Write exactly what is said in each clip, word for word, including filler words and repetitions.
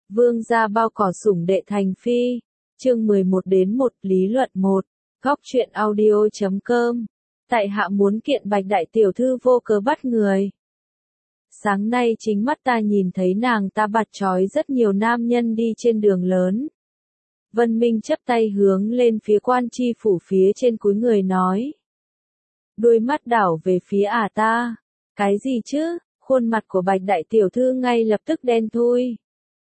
Vương gia bao cỏ sủng đệ thành phi. Chương mười một đến một lý luận một. Góc truyện audio chấm com. Tại hạ muốn kiện Bạch đại tiểu thư vô cớ bắt người. Sáng nay chính mắt ta nhìn thấy nàng ta bạt trói rất nhiều nam nhân đi trên đường lớn. Vân Minh chắp tay hướng lên phía quan tri phủ phía trên cúi người nói. Đôi mắt đảo về phía ả ta. Cái gì chứ? Khuôn mặt của Bạch đại tiểu thư ngay lập tức đen thui.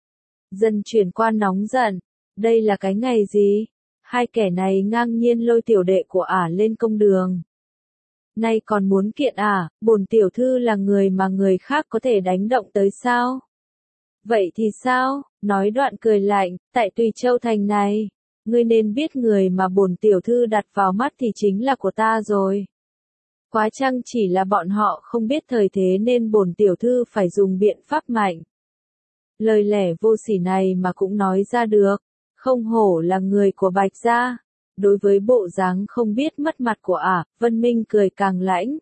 Dân truyền quan nóng giận. Đây là cái ngày gì? Hai kẻ này ngang nhiên lôi tiểu đệ của ả lên công đường. Nay còn muốn kiện ả, bổn tiểu thư là người mà người khác có thể đánh động tới sao? Vậy thì sao? Nói đoạn cười lạnh, tại Tùy Châu thành này, ngươi nên biết người mà bổn tiểu thư đặt vào mắt thì chính là của ta rồi. Quá chăng chỉ là bọn họ không biết thời thế nên bổn tiểu thư phải dùng biện pháp mạnh. Lời lẽ vô sỉ này mà cũng nói ra được, không hổ là người của Bạch gia. Đối với bộ dáng không biết mất mặt của ả, Vân Minh cười càng lãnh.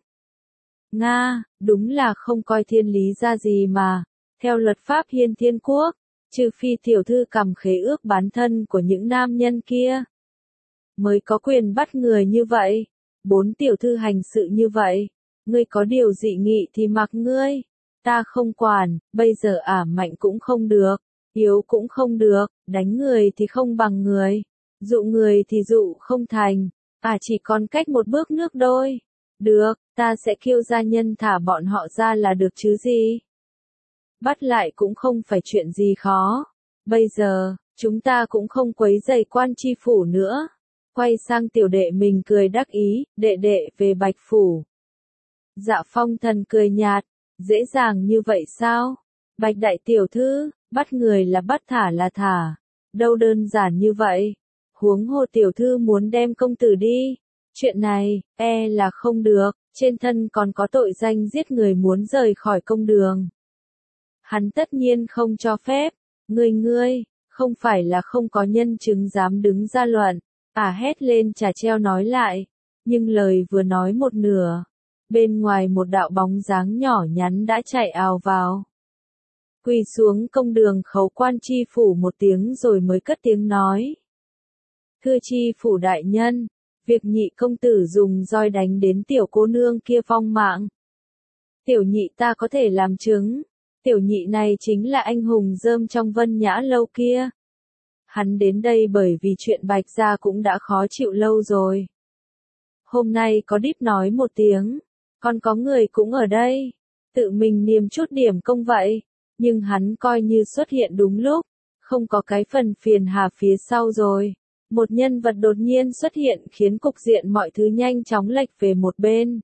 Nga, đúng là không coi thiên lý ra gì mà, theo luật pháp hiên thiên quốc, trừ phi tiểu thư cầm khế ước bán thân của những nam nhân kia, mới có quyền bắt người như vậy. Bốn tiểu thư hành sự như vậy, ngươi có điều dị nghị thì mặc ngươi, ta không quản, bây giờ ả mạnh cũng không được, yếu cũng không được, đánh người thì không bằng người. Dụ người thì dụ không thành, à chỉ còn cách một bước nước đôi. Được, ta sẽ kêu gia nhân thả bọn họ ra là được chứ gì. Bắt lại cũng không phải chuyện gì khó. Bây giờ, chúng ta cũng không quấy rầy quan tri phủ nữa. Quay sang tiểu đệ mình cười đắc ý, đệ đệ về Bạch phủ. Dạ Phong Thần cười nhạt, dễ dàng như vậy sao? Bạch đại tiểu thư, bắt người là bắt thả là thả, đâu đơn giản như vậy. Huống hồ tiểu thư muốn đem công tử đi, chuyện này, e là không được, trên thân còn có tội danh giết người muốn rời khỏi công đường. Hắn tất nhiên không cho phép, ngươi ngươi, không phải là không có nhân chứng dám đứng ra luận, ả hét lên chả treo nói lại, nhưng lời vừa nói một nửa, bên ngoài một đạo bóng dáng nhỏ nhắn đã chạy ào vào. Quỳ xuống công đường khấu quan tri phủ một tiếng rồi mới cất tiếng nói. Thưa tri phủ đại nhân, việc nhị công tử dùng roi đánh đến tiểu cô nương kia vong mạng. Tiểu nhị ta có thể làm chứng, tiểu nhị này chính là anh hùng rơm trong Vân Nhã lâu kia. Hắn đến đây bởi vì chuyện Bạch gia cũng đã khó chịu lâu rồi. Hôm nay có đíp nói một tiếng, còn có người cũng ở đây, tự mình niềm chút điểm công vậy, nhưng hắn coi như xuất hiện đúng lúc, không có cái phần phiền hà phía sau rồi. Một nhân vật đột nhiên xuất hiện khiến cục diện mọi thứ nhanh chóng lệch về một bên.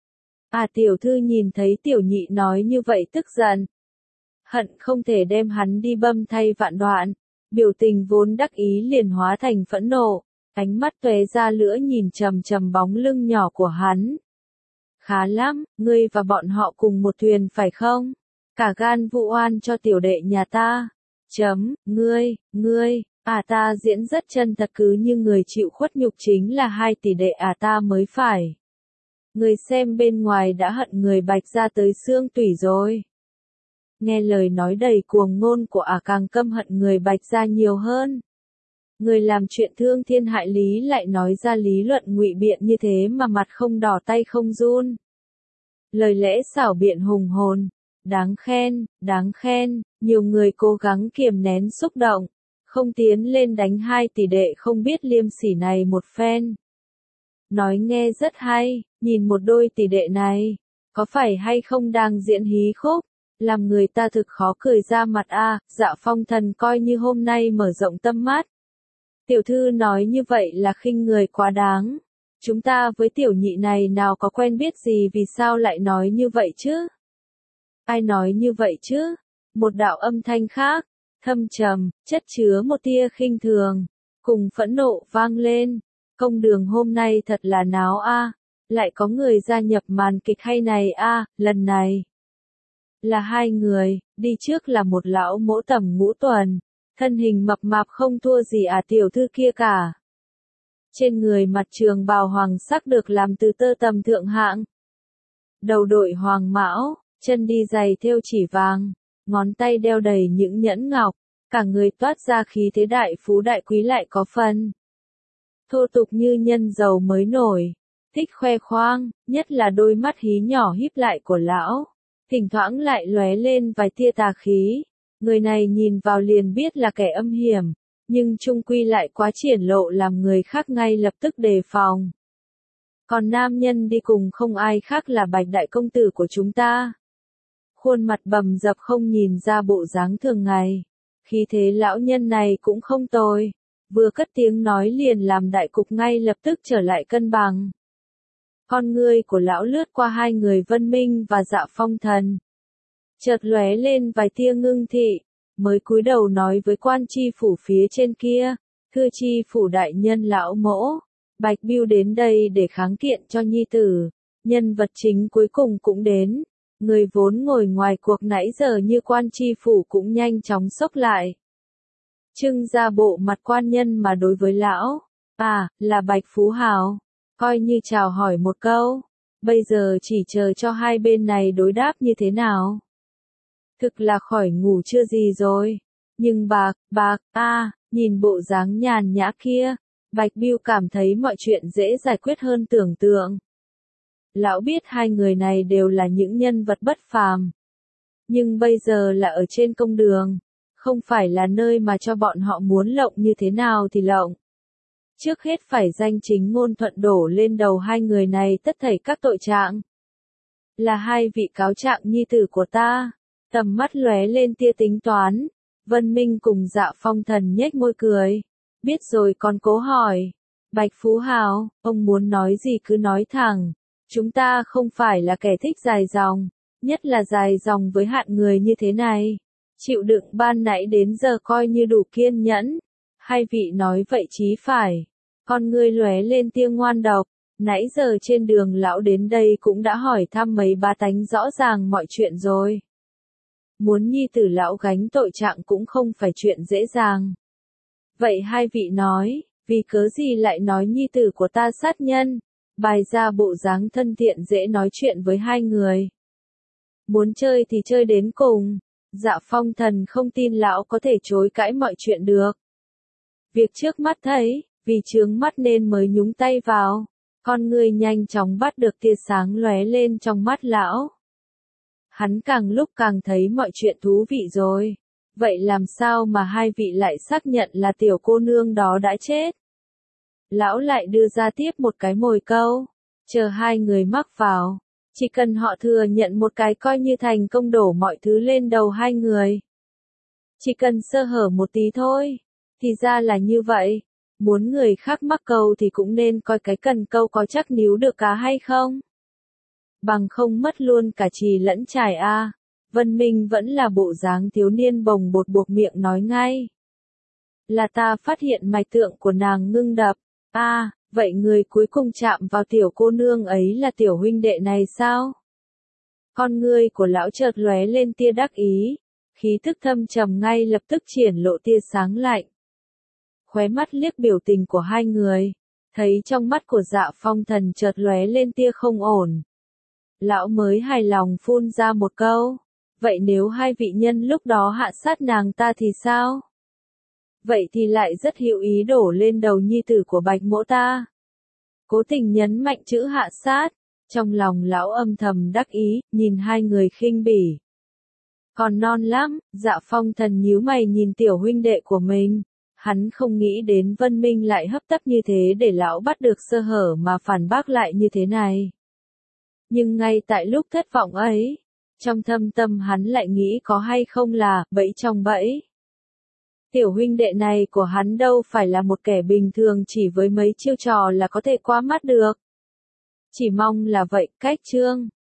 À tiểu thư nhìn thấy tiểu nhị nói như vậy tức giận. Hận không thể đem hắn đi băm thay vạn đoạn. Biểu tình vốn đắc ý liền hóa thành phẫn nộ. Ánh mắt tóe ra lửa nhìn trầm trầm bóng lưng nhỏ của hắn. Khá lắm, ngươi và bọn họ cùng một thuyền phải không? Cả gan vụ oan cho tiểu đệ nhà ta. Chấm, ngươi, ngươi. À ta diễn rất chân thật cứ như người chịu khuất nhục chính là hai tỷ đệ à ta mới phải. Người xem bên ngoài đã hận người Bạch gia tới xương tủy rồi. Nghe lời nói đầy cuồng ngôn của ả càng căm hận người Bạch gia nhiều hơn. Người làm chuyện thương thiên hại lý lại nói ra lý luận ngụy biện như thế mà mặt không đỏ tay không run. Lời lẽ xảo biện hùng hồn, đáng khen, đáng khen, nhiều người cố gắng kiềm nén xúc động. Không tiến lên đánh hai tỷ đệ không biết liêm sỉ này một phen. Nói nghe rất hay, nhìn một đôi tỷ đệ này, có phải hay không đang diễn hí khúc, làm người ta thực khó cười ra mặt a. À, Dạ Phong Thần coi như hôm nay mở rộng tâm mắt. Tiểu thư nói như vậy là khinh người quá đáng. Chúng ta với tiểu nhị này nào có quen biết gì vì sao lại nói như vậy chứ? Ai nói như vậy chứ? Một đạo âm thanh khác. Thâm trầm, chất chứa một tia khinh thường, cùng phẫn nộ vang lên. Công đường hôm nay thật là náo a, à. Lại có người gia nhập màn kịch hay này a, à. Lần này là hai người, đi trước là một lão mỗ tầm ngũ tuần, thân hình mập mạp không thua gì à tiểu thư kia cả. Trên người mặt trường bào hoàng sắc được làm từ tơ tầm thượng hạng, đầu đội hoàng mão, chân đi giày thêu chỉ vàng. Ngón tay đeo đầy những nhẫn ngọc, cả người toát ra khí thế đại phú đại quý lại có phần thô tục như nhân giàu mới nổi, thích khoe khoang, nhất là đôi mắt hí nhỏ híp lại của lão, thỉnh thoảng lại lóe lên vài tia tà khí. Người này nhìn vào liền biết là kẻ âm hiểm, nhưng chung quy lại quá triển lộ làm người khác ngay lập tức đề phòng. Còn nam nhân đi cùng không ai khác là Bạch đại công tử của chúng ta. Khuôn mặt bầm dập không nhìn ra bộ dáng thường ngày, khí thế lão nhân này cũng không tồi, vừa cất tiếng nói liền làm đại cục ngay lập tức trở lại cân bằng. Con ngươi của lão lướt qua hai người Vân Minh và Dạ Phong Thần, chợt lóe lên vài tia ngưng thị, mới cúi đầu nói với quan tri phủ phía trên kia, thưa tri phủ đại nhân lão mỗ, Bạch Bưu đến đây để kháng kiện cho nhi tử, nhân vật chính cuối cùng cũng đến, người vốn ngồi ngoài cuộc nãy giờ như quan tri phủ cũng nhanh chóng xốc lại. Trưng ra bộ mặt quan nhân mà đối với lão, à, là Bạch Phú Hào, coi như chào hỏi một câu, bây giờ chỉ chờ cho hai bên này đối đáp như thế nào. Thực là khỏi ngủ chưa gì rồi, nhưng bạc, bạc, a, à, nhìn bộ dáng nhàn nhã kia, Bạch Bưu cảm thấy mọi chuyện dễ giải quyết hơn tưởng tượng. Lão biết hai người này đều là những nhân vật bất phàm, nhưng bây giờ là ở trên công đường, không phải là nơi mà cho bọn họ muốn lộng như thế nào thì lộng. Trước hết phải danh chính ngôn thuận đổ lên đầu hai người này tất thảy các tội trạng. Là hai vị cáo trạng nhi tử của ta. Tầm mắt lóe lên tia tính toán, Vân Minh cùng Dạ Phong Thần nhếch môi cười. Biết rồi còn cố hỏi. Bạch Phú Hào, ông muốn nói gì cứ nói thẳng. Chúng ta không phải là kẻ thích dài dòng, nhất là dài dòng với hạn người như thế này. Chịu đựng ban nãy đến giờ coi như đủ kiên nhẫn. Hai vị nói vậy chí phải. Con ngươi lóe lên tia ngoan độc. Nãy giờ trên đường lão đến đây cũng đã hỏi thăm mấy bá tánh rõ ràng mọi chuyện rồi. Muốn nhi tử lão gánh tội trạng cũng không phải chuyện dễ dàng. Vậy hai vị nói, vì cớ gì lại nói nhi tử của ta sát nhân, bày ra bộ dáng thân thiện dễ nói chuyện với hai người. Muốn chơi thì chơi đến cùng, Dạ Phong Thần không tin lão có thể chối cãi mọi chuyện được. Việc trước mắt thấy, vì chướng mắt nên mới nhúng tay vào, con người nhanh chóng bắt được tia sáng lóe lên trong mắt lão. Hắn càng lúc càng thấy mọi chuyện thú vị rồi. Vậy làm sao mà hai vị lại xác nhận là tiểu cô nương đó đã chết? Lão lại đưa ra tiếp một cái mồi câu. Chờ hai người mắc vào. Chỉ cần họ thừa nhận một cái coi như thành công đổ mọi thứ lên đầu hai người. Chỉ cần sơ hở một tí thôi. Thì ra là như vậy. Muốn người khác mắc câu thì cũng nên coi cái cần câu có chắc níu được cá hay không. Bằng không mất luôn cả chì lẫn chải a. À. Vân Minh vẫn là bộ dáng thiếu niên bồng bột buộc miệng nói ngay. Là ta phát hiện mạch tượng của nàng ngưng đập. A, à, vậy người cuối cùng chạm vào tiểu cô nương ấy là tiểu huynh đệ này sao? Con ngươi của lão chợt lóe lên tia đắc ý, khí tức thâm trầm ngay lập tức triển lộ tia sáng lạnh. Khóe mắt liếc biểu tình của hai người, thấy trong mắt của Dạ Phong Thần chợt lóe lên tia không ổn. Lão mới hài lòng phun ra một câu. Vậy nếu hai vị nhân lúc đó hạ sát nàng ta thì sao? Vậy thì lại rất hữu ý đổ lên đầu nhi tử của Bạch mỗ ta. Cố tình nhấn mạnh chữ hạ sát, trong lòng lão âm thầm đắc ý, nhìn hai người khinh bỉ. Còn non lắm, Dạ Phong Thần nhíu mày nhìn tiểu huynh đệ của mình. Hắn không nghĩ đến Vân Minh lại hấp tấp như thế để lão bắt được sơ hở mà phản bác lại như thế này. Nhưng ngay tại lúc thất vọng ấy, trong thâm tâm hắn lại nghĩ có hay không là bẫy trong bẫy. Tiểu huynh đệ này của hắn đâu phải là một kẻ bình thường chỉ với mấy chiêu trò là có thể qua mắt được. Chỉ mong là vậy, cách chương.